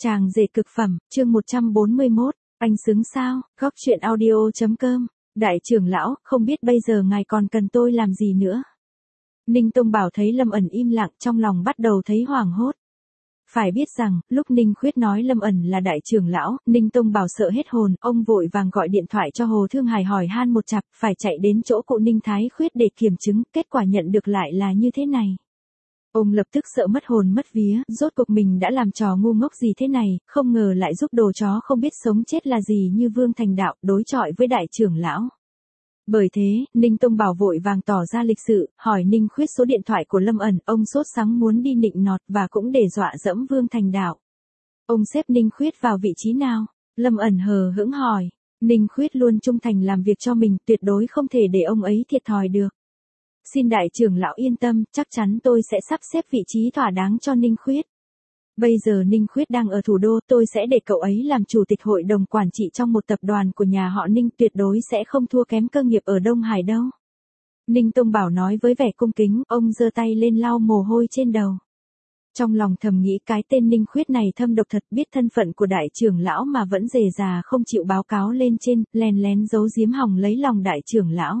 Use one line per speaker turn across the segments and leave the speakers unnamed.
Chàng rể cực phẩm, chương 141, anh xứng sao, góc chuyện audio.com, đại trưởng lão, không biết bây giờ ngài còn cần tôi làm gì nữa. Ninh Tông Bảo thấy Lâm ẩn im lặng trong lòng bắt đầu thấy hoảng hốt. Phải biết rằng, lúc Ninh Khuyết nói Lâm ẩn là đại trưởng lão, Ninh Tông Bảo sợ hết hồn, ông vội vàng gọi điện thoại cho Hồ Thương Hải hỏi han một chặp, phải chạy đến chỗ cụ Ninh Thái Khuyết để kiểm chứng, kết quả nhận được lại là như thế này. Ông lập tức sợ mất hồn mất vía, rốt cuộc mình đã làm trò ngu ngốc gì thế này, không ngờ lại giúp đồ chó không biết sống chết là gì như Vương Thành Đạo đối chọi với đại trưởng lão. Bởi thế, Ninh Tông Bảo vội vàng tỏ ra lịch sự, hỏi Ninh Khuyết số điện thoại của Lâm ẩn, ông sốt sắng muốn đi nịnh nọt và cũng để dọa dẫm Vương Thành Đạo. Ông xếp Ninh Khuyết vào vị trí nào? Lâm ẩn hờ hững hỏi. Ninh Khuyết luôn trung thành làm việc cho mình, tuyệt đối không thể để ông ấy thiệt thòi được. Xin đại trưởng lão yên tâm, chắc chắn tôi sẽ sắp xếp vị trí thỏa đáng cho Ninh Khuyết. Bây giờ Ninh Khuyết đang ở thủ đô, tôi sẽ để cậu ấy làm chủ tịch hội đồng quản trị trong một tập đoàn của nhà họ Ninh, tuyệt đối sẽ không thua kém cơ nghiệp ở Đông Hải đâu. Ninh Tông Bảo nói với vẻ cung kính, ông giơ tay lên lau mồ hôi trên đầu. Trong lòng thầm nghĩ cái tên Ninh Khuyết này thâm độc thật, biết thân phận của đại trưởng lão mà vẫn dè dà không chịu báo cáo lên trên, lén lén giấu giếm hòng lấy lòng đại trưởng lão.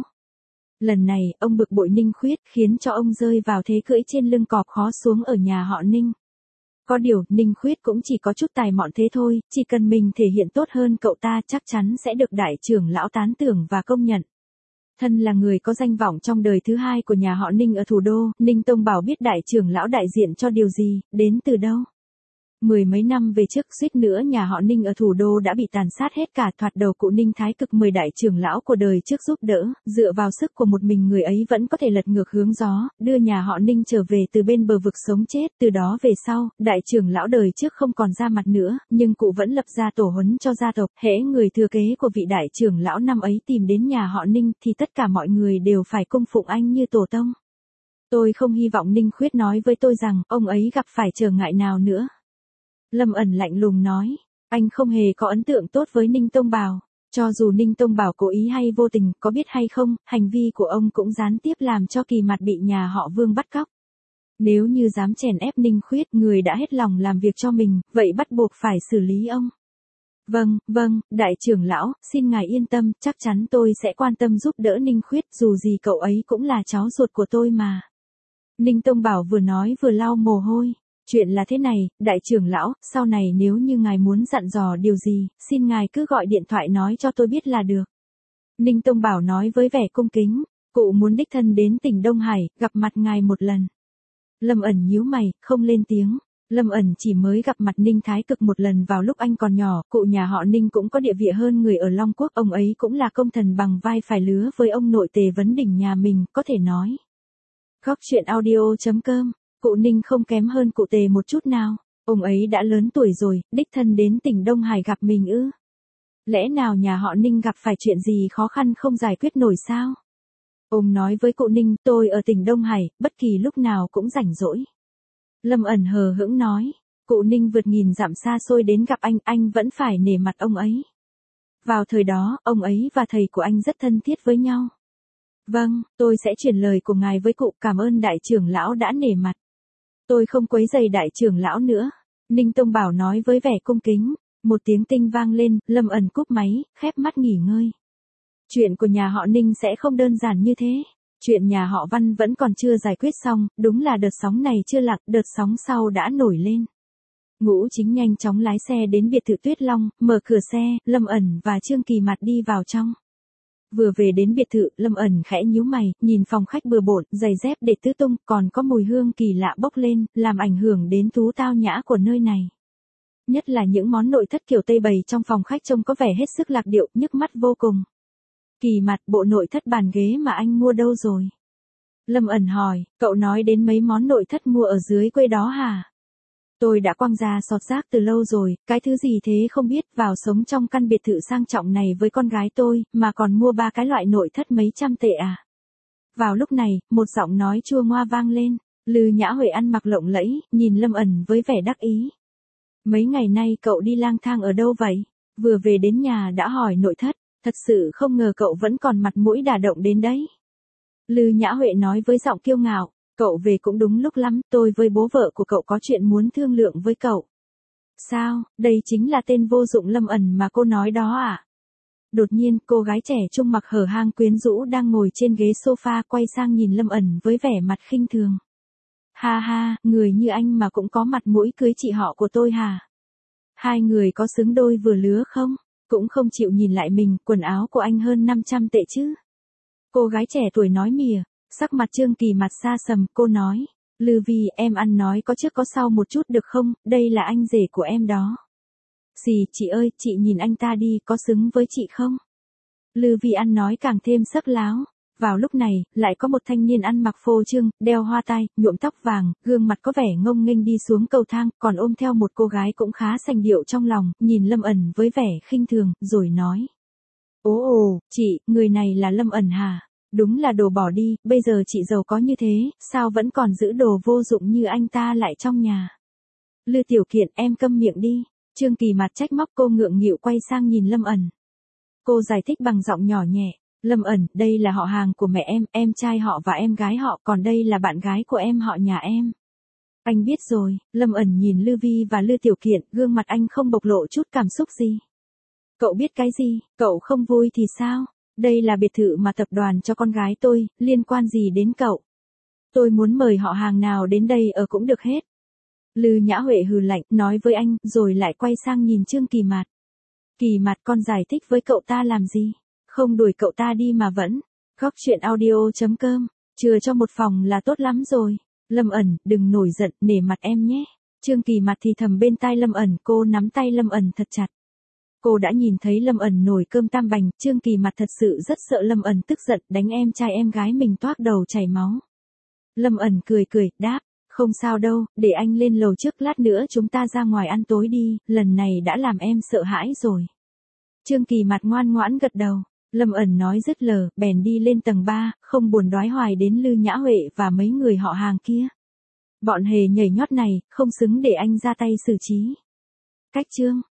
Lần này, ông bực bội Ninh Khuyết, khiến cho ông rơi vào thế cưỡi trên lưng cọp khó xuống ở nhà họ Ninh. Có điều, Ninh Khuyết cũng chỉ có chút tài mọn thế thôi, chỉ cần mình thể hiện tốt hơn cậu ta chắc chắn sẽ được đại trưởng lão tán thưởng và công nhận. Thân là người có danh vọng trong đời thứ hai của nhà họ Ninh ở thủ đô, Ninh Tông Bảo biết đại trưởng lão đại diện cho điều gì, đến từ đâu. Mười mấy năm về trước, suýt nữa nhà họ Ninh ở thủ đô đã bị tàn sát hết cả, thoạt đầu cụ Ninh Thái Cực 10 đại trưởng lão của đời trước giúp đỡ, dựa vào sức của một mình người ấy vẫn có thể lật ngược hướng gió, đưa nhà họ Ninh trở về từ bên bờ vực sống chết. Từ đó về sau, đại trưởng lão đời trước không còn ra mặt nữa, nhưng cụ vẫn lập ra tổ huấn cho gia tộc, hễ người thừa kế của vị đại trưởng lão năm ấy tìm đến nhà họ Ninh thì tất cả mọi người đều phải cung phụng anh như tổ tông. Tôi không hy vọng Ninh Khuyết nói với tôi rằng ông ấy gặp phải trở ngại nào nữa. Lâm ẩn lạnh lùng nói, anh không hề có ấn tượng tốt với Ninh Tông Bảo, cho dù Ninh Tông Bảo cố ý hay vô tình, có biết hay không, hành vi của ông cũng gián tiếp làm cho Kỳ Mặt bị nhà họ Vương bắt cóc. Nếu như dám chèn ép Ninh Khuyết, người đã hết lòng làm việc cho mình, vậy bắt buộc phải xử lý ông. Vâng, đại trưởng lão, xin ngài yên tâm, chắc chắn tôi sẽ quan tâm giúp đỡ Ninh Khuyết, dù gì cậu ấy cũng là cháu ruột của tôi mà. Ninh Tông Bảo vừa nói vừa lau mồ hôi. Chuyện là thế này, đại trưởng lão, sau này nếu như ngài muốn dặn dò điều gì, xin ngài cứ gọi điện thoại nói cho tôi biết là được. Ninh Tông Bảo nói với vẻ cung kính, cụ muốn đích thân đến tỉnh Đông Hải, gặp mặt ngài một lần. Lâm ẩn nhíu mày, không lên tiếng. Lâm ẩn chỉ mới gặp mặt Ninh Thái Cực một lần vào lúc anh còn nhỏ, cụ nhà họ Ninh cũng có địa vị hơn người ở Long Quốc, ông ấy cũng là công thần bằng vai phải lứa với ông nội Tề Vấn Đỉnh nhà mình, có thể nói. Góc chuyện audio.com. Cụ Ninh không kém hơn cụ Tề một chút nào, ông ấy đã lớn tuổi rồi, đích thân đến tỉnh Đông Hải gặp mình ư? Lẽ nào nhà họ Ninh gặp phải chuyện gì khó khăn không giải quyết nổi sao? Ông nói với cụ Ninh, tôi ở tỉnh Đông Hải, bất kỳ lúc nào cũng rảnh rỗi. Lâm ẩn hờ hững nói, cụ Ninh vượt nghìn dặm xa xôi đến gặp anh vẫn phải nể mặt ông ấy. Vào thời đó, ông ấy và thầy của anh rất thân thiết với nhau. Vâng, tôi sẽ chuyển lời của ngài với cụ, cảm ơn đại trưởng lão đã nể mặt. Tôi không quấy rầy đại trưởng lão nữa. Ninh Tông Bảo nói với vẻ cung kính. Một tiếng tinh vang lên, Lâm ẩn cúp máy, khép mắt nghỉ ngơi. Chuyện của nhà họ Ninh sẽ không đơn giản như thế. Chuyện nhà họ Văn vẫn còn chưa giải quyết xong, đúng là đợt sóng này chưa lặng, đợt sóng sau đã nổi lên. Ngũ Chính nhanh chóng lái xe đến biệt thự Tuyết Long, mở cửa xe, Lâm ẩn và Trương Kỳ Mặt đi vào trong. Vừa về đến biệt thự, Lâm ẩn khẽ nhíu mày, nhìn phòng khách bừa bộn, giày dép để tứ tung, còn có mùi hương kỳ lạ bốc lên, làm ảnh hưởng đến thú tao nhã của nơi này. Nhất là những món nội thất kiểu Tây bày trong phòng khách trông có vẻ hết sức lạc điệu, nhức mắt vô cùng. Kỳ Mặt, bộ nội thất bàn ghế mà anh mua đâu rồi? Lâm ẩn hỏi, cậu nói đến mấy món nội thất mua ở dưới quê đó hả? Tôi đã quăng ra sọt rác từ lâu rồi, cái thứ gì thế không biết, vào sống trong căn biệt thự sang trọng này với con gái tôi, mà còn mua 3 cái loại nội thất mấy trăm tệ à? Vào lúc này, một giọng nói chua ngoa vang lên, Lư Nhã Huệ ăn mặc lộng lẫy, nhìn Lâm ẩn với vẻ đắc ý. Mấy ngày nay cậu đi lang thang ở đâu vậy? Vừa về đến nhà đã hỏi nội thất, thật sự không ngờ cậu vẫn còn mặt mũi đả động đến đấy. Lư Nhã Huệ nói với giọng kiêu ngạo. Cậu về cũng đúng lúc lắm, tôi với bố vợ của cậu có chuyện muốn thương lượng với cậu. Sao, đây chính là tên vô dụng Lâm ẩn mà cô nói đó à? Đột nhiên, cô gái trẻ trung mặc hở hang quyến rũ đang ngồi trên ghế sofa quay sang nhìn Lâm ẩn với vẻ mặt khinh thường. Ha ha, người như anh mà cũng có mặt mũi cưới chị họ của tôi hả? Hai người có xứng đôi vừa lứa không? Cũng không chịu nhìn lại mình, quần áo của anh hơn 500 tệ chứ. Cô gái trẻ tuổi nói mỉa, sắc mặt Trương Kỳ mặt xa sầm, cô nói. Lư Vi, em ăn nói có trước có sau một chút được không, đây là anh rể của em đó. Xì, chị ơi, chị nhìn anh ta đi, có xứng với chị không? Lư Vi ăn nói càng thêm sắc láo. Vào lúc này, lại có một thanh niên ăn mặc phô trương, đeo hoa tai, nhuộm tóc vàng, gương mặt có vẻ ngông nghênh đi xuống cầu thang, còn ôm theo một cô gái cũng khá sành điệu trong lòng, nhìn Lâm ẩn với vẻ khinh thường, rồi nói. Ồ, chị, người này là Lâm ẩn hả? Đúng là đồ bỏ đi, bây giờ chị giàu có như thế, sao vẫn còn giữ đồ vô dụng như anh ta lại trong nhà? Lư Tiểu Kiện, em câm miệng đi. Trương Kỳ mặt trách móc, cô ngượng nghịu quay sang nhìn Lâm ẩn. Cô giải thích bằng giọng nhỏ nhẹ. Lâm ẩn, đây là họ hàng của mẹ em trai họ và em gái họ, còn đây là bạn gái của em họ nhà em. Anh biết rồi, Lâm ẩn nhìn Lư Vi và Lư Tiểu Kiện, gương mặt anh không bộc lộ chút cảm xúc gì. Cậu biết cái gì, cậu không vui thì sao? Đây là biệt thự mà tập đoàn cho con gái tôi, liên quan gì đến cậu? Tôi muốn mời họ hàng nào đến đây ở cũng được hết. Lư Nhã Huệ hừ lạnh, nói với anh, rồi lại quay sang nhìn Trương Kỳ Mạt. Kỳ Mạt, con giải thích với cậu ta làm gì? Không đuổi cậu ta đi mà vẫn. Góc chuyện audio.com, chừa cho một phòng là tốt lắm rồi. Lâm ẩn, đừng nổi giận, nể mặt em nhé. Trương Kỳ Mạt thì thầm bên tai Lâm ẩn, cô nắm tay Lâm ẩn thật chặt. Cô đã nhìn thấy Lâm ẩn nổi cơm tam bành, Trương Kỳ Mạt thật sự rất sợ Lâm ẩn tức giận, đánh em trai em gái mình toác đầu chảy máu. Lâm ẩn cười cười, đáp, không sao đâu, để anh lên lầu trước, lát nữa chúng ta ra ngoài ăn tối đi, lần này đã làm em sợ hãi rồi. Trương Kỳ Mạt ngoan ngoãn gật đầu. Lâm ẩn nói dứt lời, bèn đi lên tầng 3, không buồn đoái hoài đến Lư Nhã Huệ và mấy người họ hàng kia. Bọn hề nhảy nhót này, không xứng để anh ra tay xử trí. Cách chương